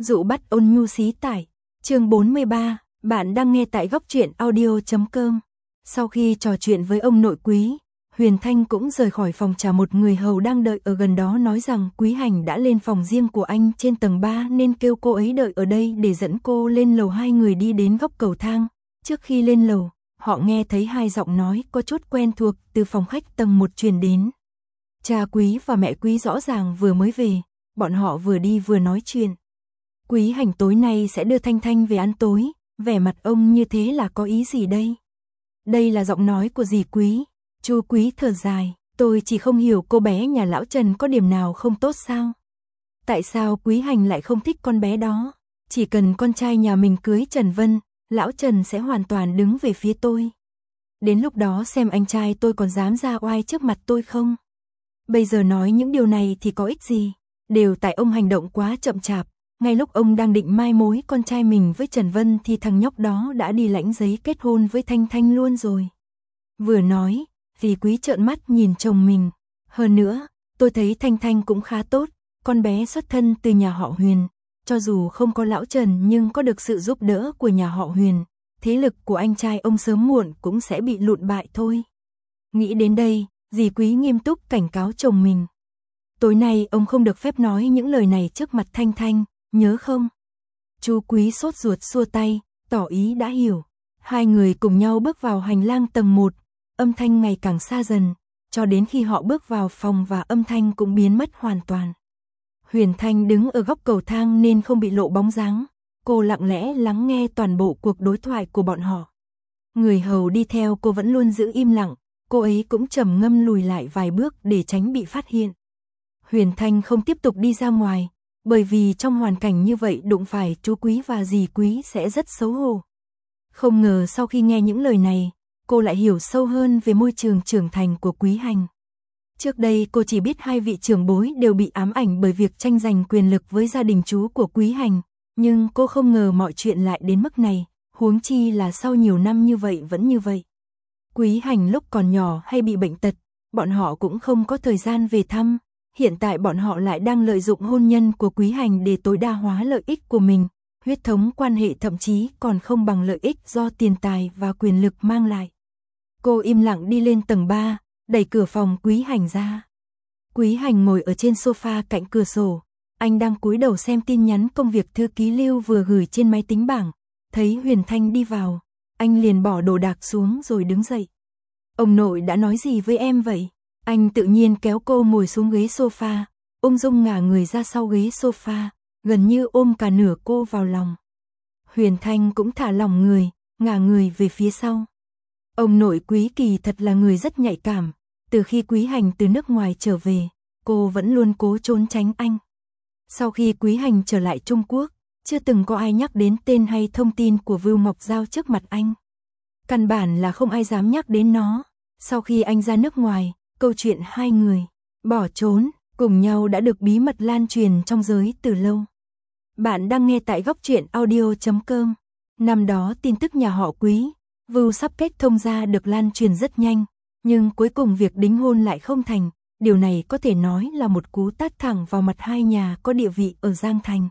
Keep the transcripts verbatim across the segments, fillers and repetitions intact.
Dụ bắt ôn nhu xí tải. Chương bốn mươi ba, bạn đang nghe tại góc truyện audio chấm com. Sau khi trò chuyện với ông nội Quý, Huyền Thanh cũng rời khỏi phòng trà. Một người hầu đang đợi ở gần đó nói rằng Quý Hành đã lên phòng riêng của anh trên tầng ba nên kêu cô ấy đợi ở đây để dẫn cô lên lầu. Hai người đi đến góc cầu thang. Trước khi lên lầu, họ nghe thấy hai giọng nói có chút quen thuộc từ phòng khách tầng một truyền đến. Cha Quý và mẹ Quý rõ ràng vừa mới về, bọn họ vừa đi vừa nói chuyện. Quý Hành tối nay sẽ đưa Thanh Thanh về ăn tối, vẻ mặt ông như thế là có ý gì đây? Đây là giọng nói của dì Quý. Chu Quý thở dài, tôi chỉ không hiểu cô bé nhà lão Trần có điểm nào không tốt sao? Tại sao Quý Hành lại không thích con bé đó? Chỉ cần con trai nhà mình cưới Trần Vân, lão Trần sẽ hoàn toàn đứng về phía tôi. Đến lúc đó xem anh trai tôi còn dám ra oai trước mặt tôi không? Bây giờ nói những điều này thì có ích gì? Đều tại ông hành động quá chậm chạp. Ngay lúc ông đang định mai mối con trai mình với Trần Vân thì thằng nhóc đó đã đi lãnh giấy kết hôn với Thanh Thanh luôn rồi. Vừa nói, dì Quý trợn mắt nhìn chồng mình. Hơn nữa, tôi thấy Thanh Thanh cũng khá tốt, con bé xuất thân từ nhà họ Huyền. Cho dù không có lão Trần nhưng có được sự giúp đỡ của nhà họ Huyền, thế lực của anh trai ông sớm muộn cũng sẽ bị lụn bại thôi. Nghĩ đến đây, dì Quý nghiêm túc cảnh cáo chồng mình. Tối nay ông không được phép nói những lời này trước mặt Thanh Thanh, nhớ không? Chú Quý sốt ruột xua tay, tỏ ý đã hiểu. Hai người cùng nhau bước vào hành lang tầng một, âm thanh ngày càng xa dần, cho đến khi họ bước vào phòng và âm thanh cũng biến mất hoàn toàn. Huyền Thanh đứng ở góc cầu thang nên không bị lộ bóng dáng. Cô lặng lẽ lắng nghe toàn bộ cuộc đối thoại của bọn họ. Người hầu đi theo cô vẫn luôn giữ im lặng, cô ấy cũng trầm ngâm lùi lại vài bước để tránh bị phát hiện. Huyền Thanh không tiếp tục đi ra ngoài, bởi vì trong hoàn cảnh như vậy đụng phải chú Quý và dì Quý sẽ rất xấu hổ. Không ngờ sau khi nghe những lời này, cô lại hiểu sâu hơn về môi trường trưởng thành của Quý Hành. Trước đây cô chỉ biết hai vị trưởng bối đều bị ám ảnh bởi việc tranh giành quyền lực với gia đình chú của Quý Hành, nhưng cô không ngờ mọi chuyện lại đến mức này, huống chi là sau nhiều năm như vậy vẫn như vậy. Quý Hành lúc còn nhỏ hay bị bệnh tật, bọn họ cũng không có thời gian về thăm, hiện tại bọn họ lại đang lợi dụng hôn nhân của Quý Hành để tối đa hóa lợi ích của mình, huyết thống quan hệ thậm chí còn không bằng lợi ích do tiền tài và quyền lực mang lại. Cô im lặng đi lên tầng ba, đẩy cửa phòng Quý Hành ra. Quý Hành ngồi ở trên sofa cạnh cửa sổ, anh đang cúi đầu xem tin nhắn công việc thư ký Lưu vừa gửi trên máy tính bảng. Thấy Huyền Thanh đi vào, anh liền bỏ đồ đạc xuống rồi đứng dậy. Ông nội đã nói gì với em vậy? Anh tự nhiên kéo cô ngồi xuống ghế sofa, ung dung ngả người ra sau ghế sofa, gần như ôm cả nửa cô vào lòng. Huyền Thanh cũng thả lỏng người, ngả người về phía sau. Ông nội Quý kỳ thật là người rất nhạy cảm, từ khi Quý Hành từ nước ngoài trở về, cô vẫn luôn cố trốn tránh anh. Sau khi Quý Hành trở lại Trung Quốc, chưa từng có ai nhắc đến tên hay thông tin của Vưu Ngọc Giao trước mặt anh. Căn bản là không ai dám nhắc đến nó. Sau khi anh ra nước ngoài, câu chuyện hai người bỏ trốn cùng nhau đã được bí mật lan truyền trong giới từ lâu. Bạn đang nghe tại góc truyện audio chấm com. Năm đó tin tức nhà họ Quý, Vưu sắp kết thông ra được lan truyền rất nhanh, nhưng cuối cùng việc đính hôn lại không thành. Điều này có thể nói là một cú tát thẳng vào mặt hai nhà có địa vị ở Giang Thành.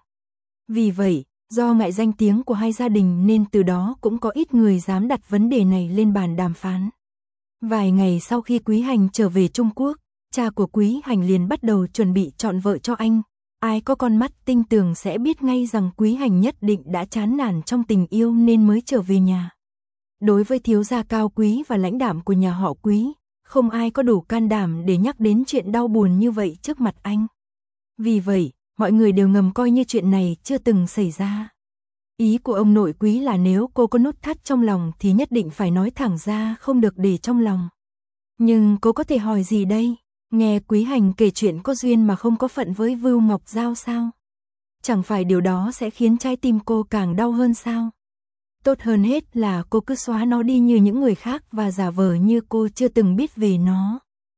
Vì vậy, do ngại danh tiếng của hai gia đình nên từ đó cũng có ít người dám đặt vấn đề này lên bàn đàm phán. Vài ngày sau khi Quý Hành trở về Trung Quốc, cha của Quý Hành liền bắt đầu chuẩn bị chọn vợ cho anh. Ai có con mắt tinh tường sẽ biết ngay rằng Quý Hành nhất định đã chán nản trong tình yêu nên mới trở về nhà. Đối với thiếu gia cao quý và lãnh đạm của nhà họ Quý, không ai có đủ can đảm để nhắc đến chuyện đau buồn như vậy trước mặt anh. Vì vậy, mọi người đều ngầm coi như chuyện này chưa từng xảy ra. Ý của ông nội Quý là nếu cô có nút thắt trong lòng thì nhất định phải nói thẳng ra, không được để trong lòng. Nhưng cô có thể hỏi gì đây? Nghe Quý Hành kể chuyện có duyên mà không có phận với Vưu Ngọc Giao sao? Chẳng phải điều đó sẽ khiến trái tim cô càng đau hơn sao? Tốt hơn hết là cô cứ xóa nó đi như những người khác và giả vờ như cô chưa từng biết về nó.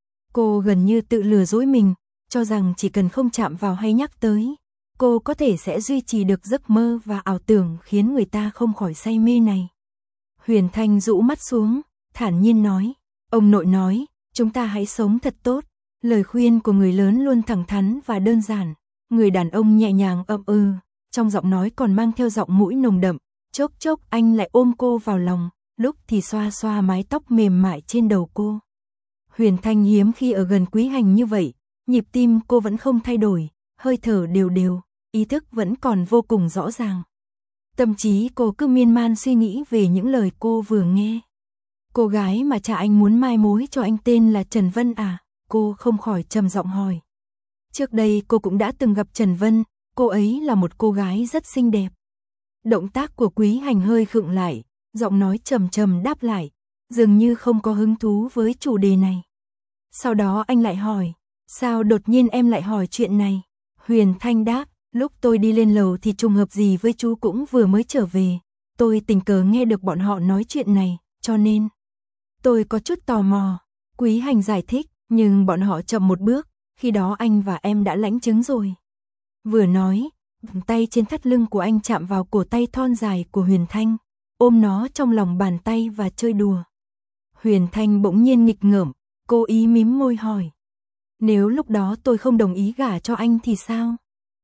Cô gần như tự lừa dối mình, cho rằng chỉ cần không chạm vào hay nhắc tới, cô có thể sẽ duy trì được giấc mơ và ảo tưởng khiến người ta không khỏi say mê này. Huyền Thanh rũ mắt xuống, thản nhiên nói, ông nội nói, chúng ta hãy sống thật tốt. Lời khuyên của người lớn luôn thẳng thắn và đơn giản, người đàn ông nhẹ nhàng ậm ừ, trong giọng nói còn mang theo giọng mũi nồng đậm, chốc chốc anh lại ôm cô vào lòng, lúc thì xoa xoa mái tóc mềm mại trên đầu cô. Huyền Thanh hiếm khi ở gần Quý Hành như vậy, nhịp tim cô vẫn không thay đổi, hơi thở đều đều, ý thức vẫn còn vô cùng rõ ràng. Tâm trí cô cứ miên man suy nghĩ về những lời cô vừa nghe. Cô gái mà cha anh muốn mai mối cho anh tên là Trần Vân à? Cô không khỏi trầm giọng hỏi. Trước đây cô cũng đã từng gặp Trần Vân, cô ấy là một cô gái rất xinh đẹp. Động tác của Quý Hành hơi khựng lại, giọng nói trầm trầm đáp lại, dường như không có hứng thú với chủ đề này. Sau đó anh lại hỏi, sao đột nhiên em lại hỏi chuyện này? Huyền Thanh đáp, lúc tôi đi lên lầu thì trùng hợp gì với chú cũng vừa mới trở về, tôi tình cờ nghe được bọn họ nói chuyện này, cho nên tôi có chút tò mò. Quý Hành giải thích, nhưng bọn họ chậm một bước, khi đó anh và em đã lãnh chứng rồi. Vừa nói, tay trên thắt lưng của anh chạm vào cổ tay thon dài của Huyền Thanh, ôm nó trong lòng bàn tay và chơi đùa. Huyền Thanh bỗng nhiên nghịch ngợm, cô ý mím môi hỏi. Nếu lúc đó tôi không đồng ý gả cho anh thì sao?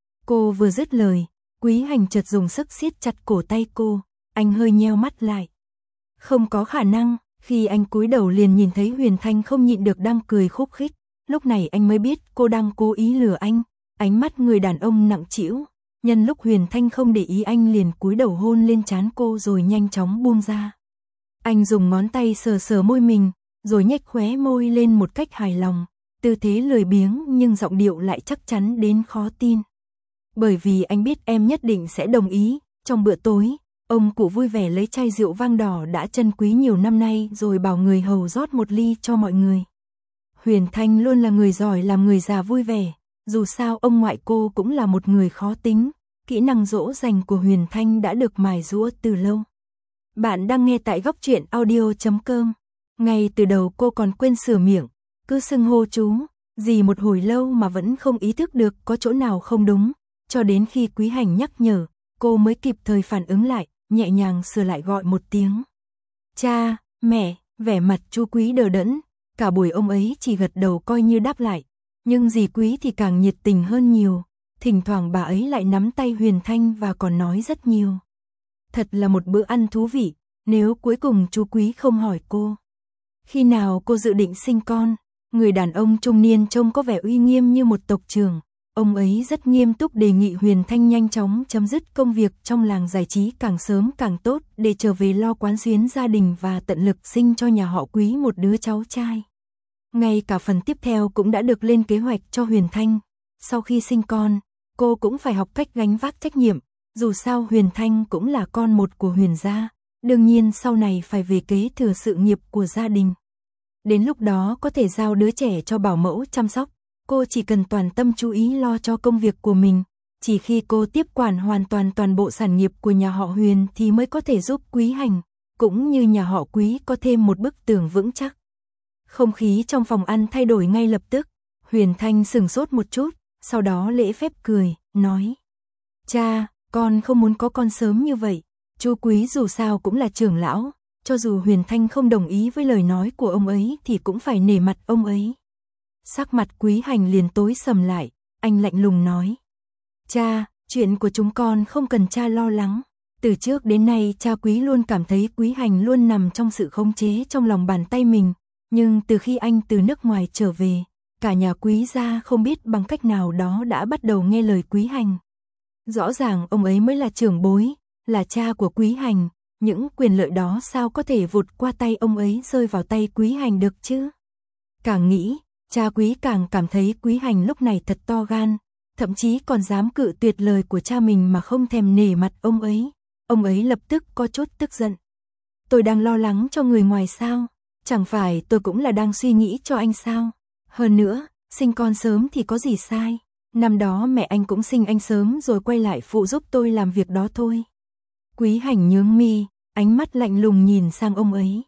Cô vừa dứt lời, Quý Hành chợt dùng sức siết chặt cổ tay cô, anh hơi nheo mắt lại. Không có khả năng, khi anh cúi đầu liền nhìn thấy Huyền Thanh không nhịn được đang cười khúc khích, lúc này anh mới biết cô đang cố ý lừa anh, ánh mắt người đàn ông nặng trĩu, nhân lúc Huyền Thanh không để ý anh liền cúi đầu hôn lên trán cô rồi nhanh chóng buông ra. Anh dùng ngón tay sờ sờ môi mình, rồi nhếch khóe môi lên một cách hài lòng, tư thế lười biếng nhưng giọng điệu lại chắc chắn đến khó tin. Bởi vì anh biết em nhất định sẽ đồng ý, trong bữa tối, ông cụ vui vẻ lấy chai rượu vang đỏ đã trân quý nhiều năm nay rồi bảo người hầu rót một ly cho mọi người. Huyền Thanh luôn là người giỏi làm người già vui vẻ, dù sao ông ngoại cô cũng là một người khó tính, kỹ năng dỗ dành của Huyền Thanh đã được mài giũa từ lâu. Bạn đang nghe tại góc truyện audio chấm com. Ngay từ đầu cô còn quên sửa miệng, cứ xưng hô chú, gì một hồi lâu mà vẫn không ý thức được có chỗ nào không đúng, cho đến khi Quý Hành nhắc nhở, cô mới kịp thời phản ứng lại, nhẹ nhàng sửa lại gọi một tiếng. Cha, mẹ, vẻ mặt chú Quý đờ đẫn, cả buổi ông ấy chỉ gật đầu coi như đáp lại, nhưng dì Quý thì càng nhiệt tình hơn nhiều, thỉnh thoảng bà ấy lại nắm tay Huyền Thanh và còn nói rất nhiều. Thật là một bữa ăn thú vị, nếu cuối cùng chú Quý không hỏi cô. Khi nào cô dự định sinh con? Người đàn ông trung niên trông có vẻ uy nghiêm như một tộc trưởng. Ông ấy rất nghiêm túc đề nghị Huyền Thanh nhanh chóng chấm dứt công việc trong làng giải trí càng sớm càng tốt để trở về lo quán xuyến gia đình và tận lực sinh cho nhà họ Quý một đứa cháu trai. Ngay cả phần tiếp theo cũng đã được lên kế hoạch cho Huyền Thanh. Sau khi sinh con, cô cũng phải học cách gánh vác trách nhiệm, dù sao Huyền Thanh cũng là con một của Huyền gia, đương nhiên sau này phải về kế thừa sự nghiệp của gia đình. Đến lúc đó có thể giao đứa trẻ cho bảo mẫu chăm sóc, cô chỉ cần toàn tâm chú ý lo cho công việc của mình. Chỉ khi cô tiếp quản hoàn toàn toàn bộ sản nghiệp của nhà họ Huyền thì mới có thể giúp Quý Hành, cũng như nhà họ Quý có thêm một bức tường vững chắc. Không khí trong phòng ăn thay đổi ngay lập tức, Huyền Thanh sửng sốt một chút, sau đó lễ phép cười, nói. Cha, con không muốn có con sớm như vậy, chú Quý dù sao cũng là trưởng lão, cho dù Huyền Thanh không đồng ý với lời nói của ông ấy thì cũng phải nể mặt ông ấy. Sắc mặt Quý Hành liền tối sầm lại, anh lạnh lùng nói. Cha, chuyện của chúng con không cần cha lo lắng. Từ trước đến nay cha Quý luôn cảm thấy Quý Hành luôn nằm trong sự khống chế trong lòng bàn tay mình. Nhưng từ khi anh từ nước ngoài trở về, cả nhà Quý gia không biết bằng cách nào đó đã bắt đầu nghe lời Quý Hành. Rõ ràng ông ấy mới là trưởng bối, là cha của Quý Hành. Những quyền lợi đó sao có thể vụt qua tay ông ấy rơi vào tay Quý Hành được chứ? Càng nghĩ, cha Quý càng cảm thấy Quý Hành lúc này thật to gan, thậm chí còn dám cự tuyệt lời của cha mình mà không thèm nể mặt ông ấy. Ông ấy lập tức có chút tức giận. Tôi đang lo lắng cho người ngoài sao? Chẳng phải tôi cũng là đang suy nghĩ cho anh sao? Hơn nữa, sinh con sớm thì có gì sai? Năm đó mẹ anh cũng sinh anh sớm rồi quay lại phụ giúp tôi làm việc đó thôi. Quý Hành nhướng mi, ánh mắt lạnh lùng nhìn sang ông ấy.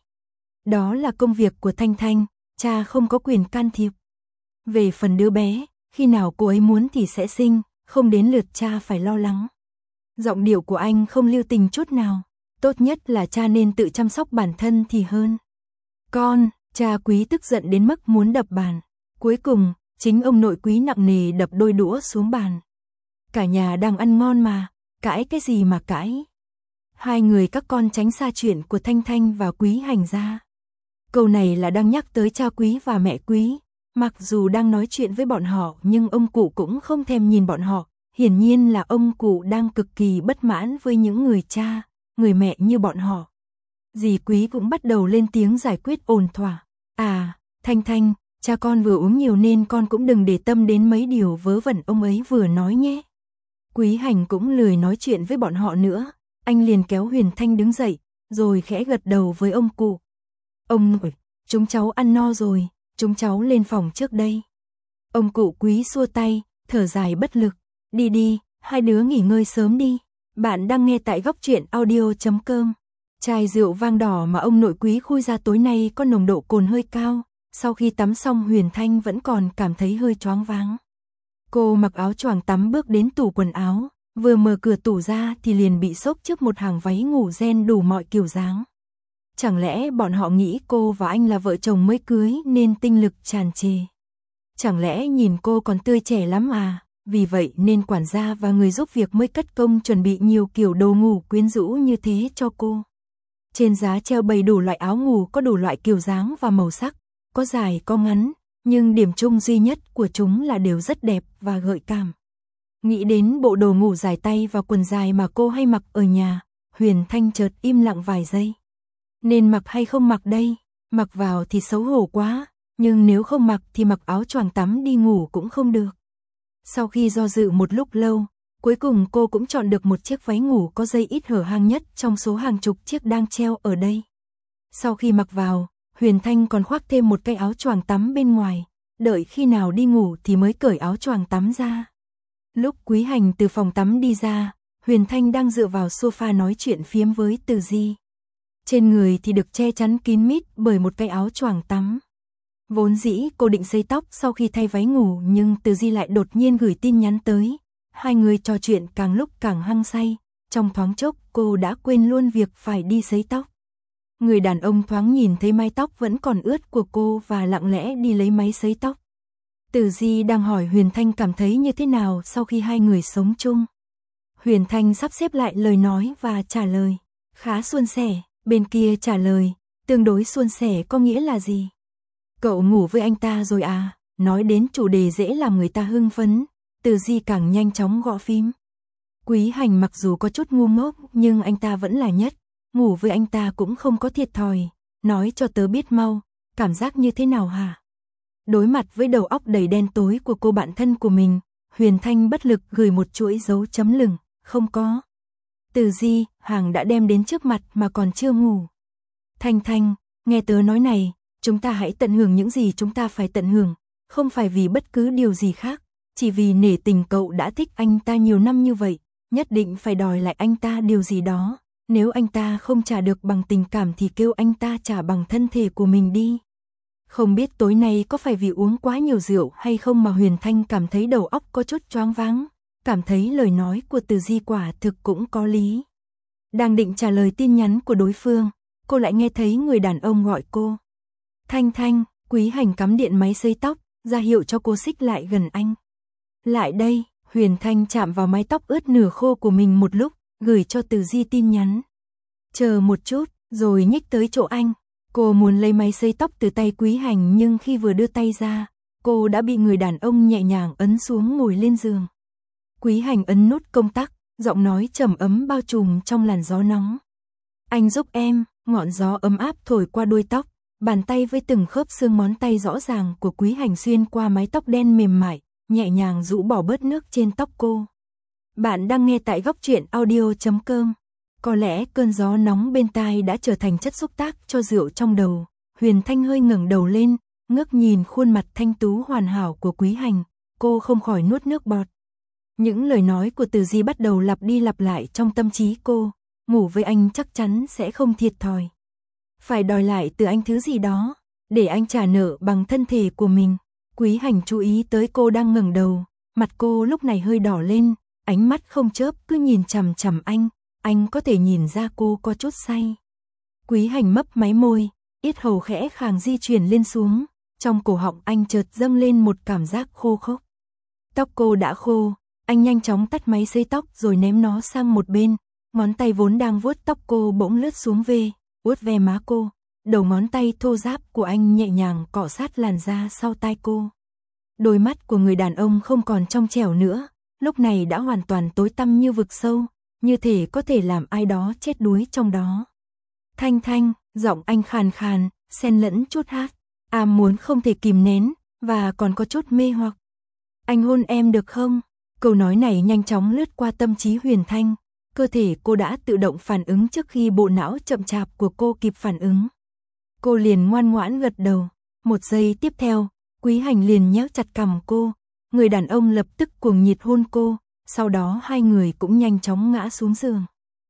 Đó là công việc của Thanh Thanh, cha không có quyền can thiệp. Về phần đứa bé, khi nào cô ấy muốn thì sẽ sinh, không đến lượt cha phải lo lắng. Giọng điệu của anh không lưu tình chút nào, tốt nhất là cha nên tự chăm sóc bản thân thì hơn. Con, cha Quý tức giận đến mức muốn đập bàn. Cuối cùng, chính ông nội Quý nặng nề đập đôi đũa xuống bàn. Cả nhà đang ăn ngon mà, Cãi cái gì mà cãi? Hai người các con tránh xa chuyện của Thanh Thanh và Quý Hành ra. Câu này là đang nhắc tới cha Quý và mẹ Quý. Mặc dù đang nói chuyện với bọn họ nhưng ông cụ cũng không thèm nhìn bọn họ. Hiển nhiên là ông cụ đang cực kỳ bất mãn với những người cha, người mẹ như bọn họ. Dì Quý cũng bắt đầu lên tiếng giải quyết ổn thỏa. À, Thanh Thanh, cha con vừa uống nhiều nên con cũng đừng để tâm đến mấy điều vớ vẩn ông ấy vừa nói nhé. Quý Hành cũng lười nói chuyện với bọn họ nữa. Anh liền kéo Huyền Thanh đứng dậy, rồi khẽ gật đầu với ông cụ. Ông nội, chúng cháu ăn no rồi, chúng cháu lên phòng trước đây. Ông cụ Quý xua tay, thở dài bất lực. Đi đi, hai đứa nghỉ ngơi sớm đi. Bạn đang nghe tại góc truyện audio chấm com. Chai rượu vang đỏ mà ông nội Quý khui ra tối nay có nồng độ cồn hơi cao. Sau khi tắm xong Huyền Thanh vẫn còn cảm thấy hơi choáng váng. Cô mặc áo choàng tắm bước đến tủ quần áo. Vừa mở cửa tủ ra thì liền bị sốc trước một hàng váy ngủ ren đủ mọi kiểu dáng. Chẳng lẽ bọn họ nghĩ cô và anh là vợ chồng mới cưới nên tinh lực tràn trề? Chẳng lẽ nhìn cô còn tươi trẻ lắm à? Vì vậy nên quản gia và người giúp việc mới cất công chuẩn bị nhiều kiểu đồ ngủ quyến rũ như thế cho cô. Trên giá treo bày đủ loại áo ngủ có đủ loại kiểu dáng và màu sắc, có dài có ngắn, nhưng điểm chung duy nhất của chúng là đều rất đẹp và gợi cảm. Nghĩ đến bộ đồ ngủ dài tay và quần dài mà cô hay mặc ở nhà, Huyền Thanh chợt im lặng vài giây. Nên mặc hay không mặc đây? Mặc vào thì xấu hổ quá, nhưng nếu không mặc thì mặc áo choàng tắm đi ngủ cũng không được. Sau khi do dự một lúc lâu, cuối cùng cô cũng chọn được một chiếc váy ngủ có dây ít hở hang nhất trong số hàng chục chiếc đang treo ở đây. Sau khi mặc vào, Huyền Thanh còn khoác thêm một cái áo choàng tắm bên ngoài, đợi khi nào đi ngủ thì mới cởi áo choàng tắm ra. Lúc Quý Hành từ phòng tắm đi ra, Huyền Thanh đang dựa vào sofa nói chuyện phiếm với Từ Di. Trên người thì được che chắn kín mít bởi một cái áo choàng tắm. Vốn dĩ cô định sấy tóc sau khi thay váy ngủ nhưng Từ Di lại đột nhiên gửi tin nhắn tới. Hai người trò chuyện càng lúc càng hăng say, trong thoáng chốc cô đã quên luôn việc phải đi sấy tóc. Người đàn ông thoáng nhìn thấy mái tóc vẫn còn ướt của cô và lặng lẽ đi lấy máy sấy tóc. Từ Di đang hỏi Huyền Thanh cảm thấy như thế nào sau khi hai người sống chung. Huyền Thanh sắp xếp lại lời nói và trả lời. Khá suôn sẻ. Bên kia trả lời. Tương đối suôn sẻ có nghĩa là gì? Cậu ngủ với anh ta rồi à? Nói đến chủ đề dễ làm người ta hưng phấn. Từ Di càng nhanh chóng gõ phím. Quý Hành mặc dù có chút ngu ngốc nhưng anh ta vẫn là nhất. Ngủ với anh ta cũng không có thiệt thòi. Nói cho tớ biết mau. Cảm giác như thế nào hả? Đối mặt với đầu óc đầy đen tối của cô bạn thân của mình, Huyền Thanh bất lực gửi một chuỗi dấu chấm lửng, không có. Từ Di, hàng đã đem đến trước mặt mà còn chưa ngủ. Thanh Thanh, nghe tớ nói này, chúng ta hãy tận hưởng những gì chúng ta phải tận hưởng, không phải vì bất cứ điều gì khác, chỉ vì nể tình cậu đã thích anh ta nhiều năm như vậy, nhất định phải đòi lại anh ta điều gì đó, nếu anh ta không trả được bằng tình cảm thì kêu anh ta trả bằng thân thể của mình đi. Không biết tối nay có phải vì uống quá nhiều rượu hay không mà Huyền Thanh cảm thấy đầu óc có chút choáng váng, cảm thấy lời nói của Từ Di quả thực cũng có lý. Đang định trả lời tin nhắn của đối phương, cô lại nghe thấy người đàn ông gọi cô. Thanh Thanh, Quý Hành cắm điện máy sấy tóc, ra hiệu cho cô xích lại gần anh. Lại đây, Huyền Thanh chạm vào mái tóc ướt nửa khô của mình một lúc, gửi cho Từ Di tin nhắn. Chờ một chút, rồi nhích tới chỗ anh. Cô muốn lấy máy sấy tóc từ tay Quý Hành nhưng khi vừa đưa tay ra, cô đã bị người đàn ông nhẹ nhàng ấn xuống ngồi lên giường. Quý Hành ấn nút công tắc, giọng nói trầm ấm bao trùm trong làn gió nóng. Anh giúp em, ngọn gió ấm áp thổi qua đuôi tóc, bàn tay với từng khớp xương ngón tay rõ ràng của Quý Hành xuyên qua mái tóc đen mềm mại, nhẹ nhàng rũ bỏ bớt nước trên tóc cô. Bạn đang nghe tại góc truyện audio chấm com. Có lẽ cơn gió nóng bên tai đã trở thành chất xúc tác cho rượu trong đầu. Huyền Thanh hơi ngẩng đầu lên, ngước nhìn khuôn mặt thanh tú hoàn hảo của Quý Hành, cô không khỏi nuốt nước bọt. Những lời nói của Từ Di bắt đầu lặp đi lặp lại trong tâm trí cô, ngủ với anh chắc chắn sẽ không thiệt thòi. Phải đòi lại từ anh thứ gì đó, để anh trả nợ bằng thân thể của mình. Quý Hành chú ý tới cô đang ngẩng đầu, mặt cô lúc này hơi đỏ lên, ánh mắt không chớp cứ nhìn chằm chằm anh. Anh có thể nhìn ra cô có chút say. Quý Hành mấp máy môi, yết hầu khẽ khàng di chuyển lên xuống, trong cổ họng anh chợt dâng lên một cảm giác khô khốc. Tóc cô đã khô, Anh nhanh chóng tắt máy sấy tóc rồi ném nó sang một bên, ngón tay vốn đang vuốt tóc cô bỗng lướt xuống về, vuốt ve má cô, đầu ngón tay thô ráp của anh nhẹ nhàng cọ sát làn da sau tai cô. Đôi mắt của người đàn ông không còn trong trẻo nữa, lúc này đã hoàn toàn tối tăm như vực sâu, như thể có thể làm ai đó chết đuối trong đó. Thanh Thanh, giọng anh khàn khàn, xen lẫn chút hát, àm muốn không thể kìm nén, và còn có chút mê hoặc. Anh hôn em được không? Câu nói này nhanh chóng lướt qua tâm trí Huyền Thanh, cơ thể cô đã tự động phản ứng trước khi bộ não chậm chạp của cô kịp phản ứng. Cô liền ngoan ngoãn gật đầu, một giây tiếp theo, Quý Hành liền nhéo chặt cằm cô, người đàn ông lập tức cuồng nhiệt hôn cô, sau đó hai người cũng nhanh chóng ngã xuống giường.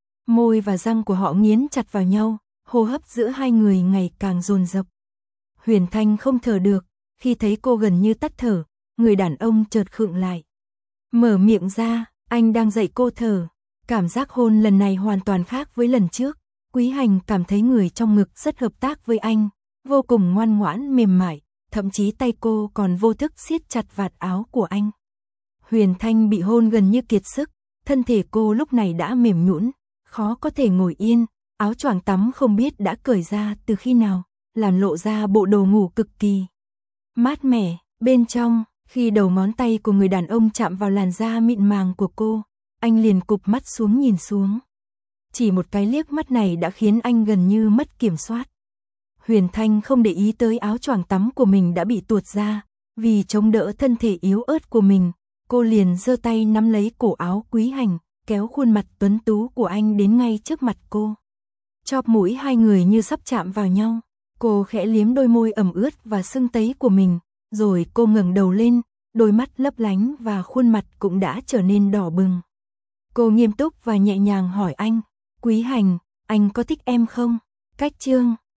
Môi và răng của họ nghiến chặt vào nhau, hô hấp giữa hai người ngày càng dồn dập. Huyền Thanh không thở được, khi thấy cô gần như tắt thở, người đàn ông chợt khựng lại. Mở miệng ra, anh đang dạy cô thở. Cảm giác hôn lần này hoàn toàn khác với lần trước. Quý Hành cảm thấy người trong ngực rất hợp tác với anh, vô cùng ngoan ngoãn mềm mại, thậm chí tay cô còn vô thức siết chặt vạt áo của anh. Huyền Thanh bị hôn gần như kiệt sức, thân thể cô lúc này đã mềm nhũn, khó có thể ngồi yên, áo choàng tắm không biết đã cởi ra từ khi nào, làm lộ ra bộ đồ ngủ cực kỳ mát mẻ. Bên trong, khi đầu ngón tay của người đàn ông chạm vào làn da mịn màng của cô, anh liền cụp mắt xuống nhìn xuống. Chỉ một cái liếc mắt này đã khiến anh gần như mất kiểm soát. Huyền Thanh không để ý tới áo choàng tắm của mình đã bị tuột ra, vì chống đỡ thân thể yếu ớt của mình, cô liền giơ tay nắm lấy cổ áo Quý Hành, kéo khuôn mặt tuấn tú của anh đến ngay trước mặt cô. Chóp mũi hai người như sắp chạm vào nhau, cô khẽ liếm đôi môi ẩm ướt và sưng tấy của mình, rồi cô ngẩng đầu lên, đôi mắt lấp lánh và khuôn mặt cũng đã trở nên đỏ bừng. Cô nghiêm túc và nhẹ nhàng hỏi anh, Quý Hành, anh có thích em không? Cách chương